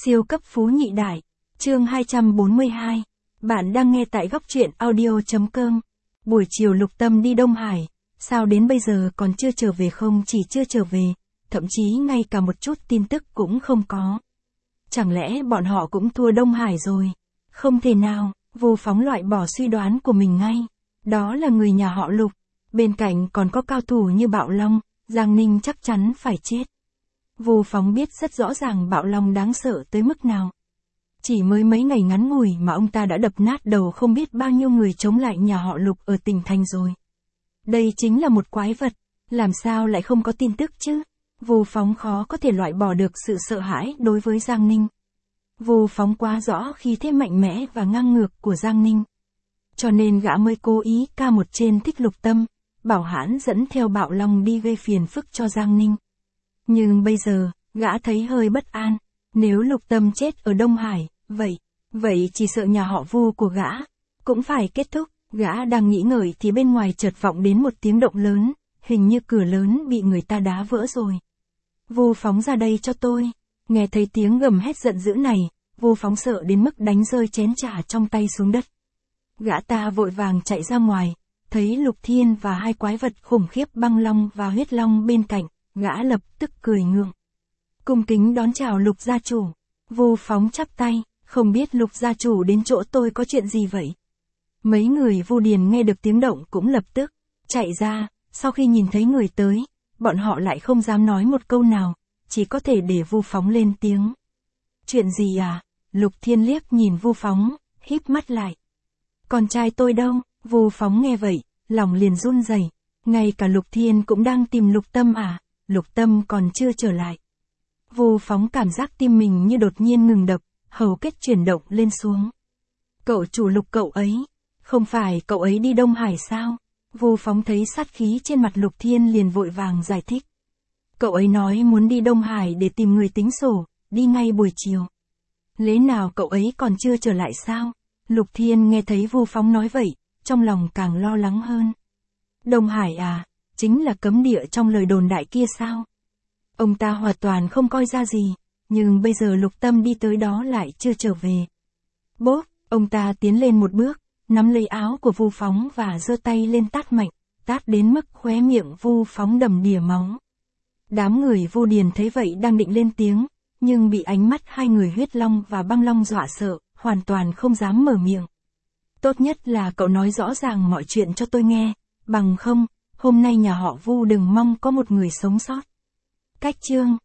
Siêu cấp phú nhị đại. Chương 242. Bạn đang nghe tại góc truyện audio.com. Buổi chiều Lục Tâm đi Đông Hải, sao đến bây giờ còn chưa trở về? Không chỉ chưa trở về, thậm chí ngay cả một chút tin tức cũng không có. Chẳng lẽ bọn họ cũng thua Đông Hải rồi? Không thể nào, Vô Phóng loại bỏ suy đoán của mình ngay. Đó là người nhà họ Lục, bên cạnh còn có cao thủ như Bạo Long, Giang Ninh chắc chắn phải chết. Vô Phóng biết rất rõ ràng Bạo Long đáng sợ tới mức nào. Chỉ mới mấy ngày ngắn ngủi mà ông ta đã đập nát đầu không biết bao nhiêu người chống lại nhà họ Lục ở tỉnh thành rồi. Đây chính là một quái vật, làm sao lại không có tin tức chứ? Vô Phóng khó có thể loại bỏ được sự sợ hãi đối với Giang Ninh. Vô Phóng quá rõ khí thế mạnh mẽ và ngang ngược của Giang Ninh. Cho nên gã mới cố ý ca một trên thích Lục Tâm, bảo hãn dẫn theo Bạo Long đi gây phiền phức cho Giang Ninh. Nhưng bây giờ, gã thấy hơi bất an, nếu Lục Tâm chết ở Đông Hải, vậy chỉ sợ nhà họ Vu của gã cũng phải kết thúc. Gã đang nghĩ ngợi thì bên ngoài chợt vọng đến một tiếng động lớn, hình như cửa lớn bị người ta đá vỡ rồi. Vô Phóng ra đây cho tôi. Nghe thấy tiếng gầm hét giận dữ này, Vô Phóng sợ đến mức đánh rơi chén trà trong tay xuống đất. Gã ta vội vàng chạy ra ngoài, thấy Lục Thiên và hai quái vật khủng khiếp Băng Long và Huyết Long bên cạnh, gã lập tức cười ngượng. Cung kính đón chào Lục gia chủ. Vô Phóng chắp tay, không biết Lục gia chủ đến chỗ tôi có chuyện gì vậy? Mấy người Vu Điền nghe được tiếng động cũng lập tức chạy ra, sau khi nhìn thấy người tới, bọn họ lại không dám nói một câu nào, chỉ có thể để Vu Phóng lên tiếng. Chuyện gì à? Lục Thiên liếc nhìn Vu Phóng, híp mắt lại. Con trai tôi đâu? Vu Phóng nghe vậy, lòng liền run rẩy. Ngay cả Lục Thiên cũng đang tìm Lục Tâm à? Lục Tâm còn chưa trở lại. Vu Phóng cảm giác tim mình như đột nhiên ngừng đập, hầu kết chuyển động lên xuống. Cậu chủ Lục cậu ấy, không phải cậu ấy đi Đông Hải sao? Vu Phóng thấy sát khí trên mặt Lục Thiên liền vội vàng giải thích. Cậu ấy nói muốn đi Đông Hải để tìm người tính sổ, đi ngay buổi chiều. Lẽ nào cậu ấy còn chưa trở lại sao? Lục Thiên nghe thấy Vu Phóng nói vậy, trong lòng càng lo lắng hơn. Đông Hải à, chính là cấm địa trong lời đồn đại kia sao? Ông ta hoàn toàn không coi ra gì, nhưng bây giờ Lục Tâm đi tới đó lại chưa trở về. Bốp, ông ta tiến lên một bước, nắm lấy áo của Vu Phóng và giơ tay lên tát mạnh, tát đến mức khóe miệng Vu Phóng đầm đìa máu. Đám người Vu Điền thấy vậy đang định lên tiếng, nhưng bị ánh mắt hai người Huyết Long và Băng Long dọa sợ, hoàn toàn không dám mở miệng. Tốt nhất là cậu nói rõ ràng mọi chuyện cho tôi nghe, bằng không, hôm nay nhà họ Vu đừng mong có một người sống sót. Cách chương